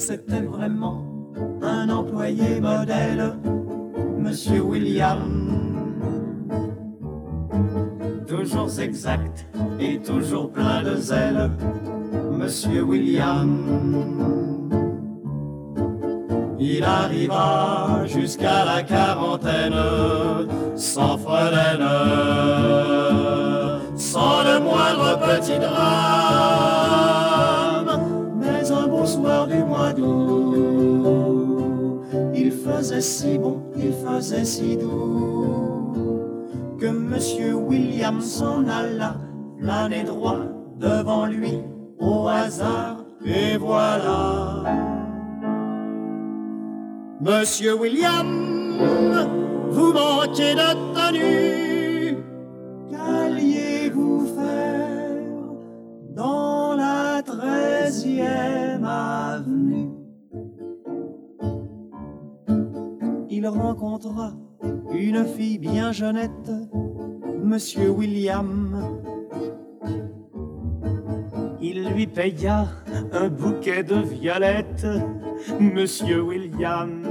c'était vraiment un employé modèle, Monsieur William. Toujours exact et toujours plein de zèle, Monsieur William. Il arriva jusqu'à la quarantaine, sans fredaine, sans le moindre petit drame. Mais un beau soir du mois d'août, il faisait si bon, il faisait si doux, que Monsieur William s'en alla, flâner droit devant lui, au hasard, et voilà. Monsieur William, vous manquez de tenue, qu'alliez-vous faire dans la 13e avenue? Il rencontra une fille bien jeunette, Monsieur William. Il lui paya un bouquet de violettes, Monsieur William.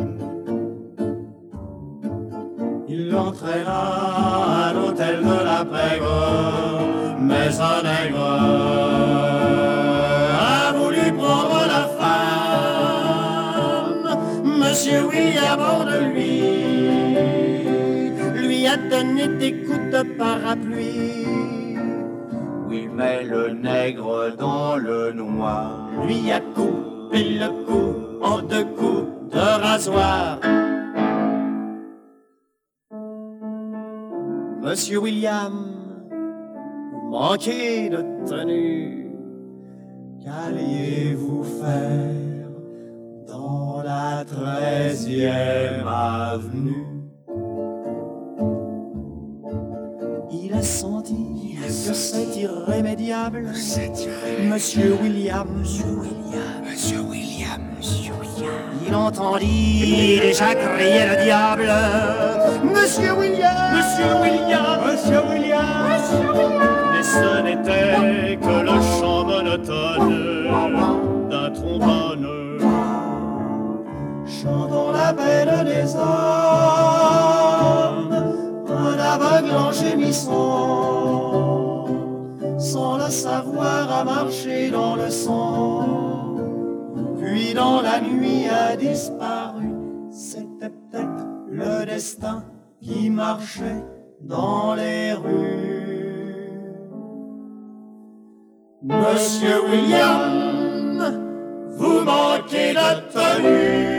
Il l'entraîna à l'hôtel de la Pègre, mais un nègre a voulu prendre la femme. Monsieur William, hors de lui a donné des coups de parapluie. Oui, mais le nègre dans le noir lui a coupé le cou en 2 coups de rasoir. Monsieur William, vous manquez de tenue, qu'alliez-vous faire dans la 13e avenue? Il a senti que c'est irrémédiable, Monsieur William. Il entendit déjà crier le diable. Monsieur William, Monsieur William, Monsieur William, Monsieur William. Mais ce n'était que le chant monotone d'un trombone, chantant la peine des hommes, un aveugle en gémissant, sans le savoir, a marché dans le sang, puis dans la nuit a disparu. C'était peut-être le destin qui marchait dans les rues. Monsieur William, vous manquez de tenue.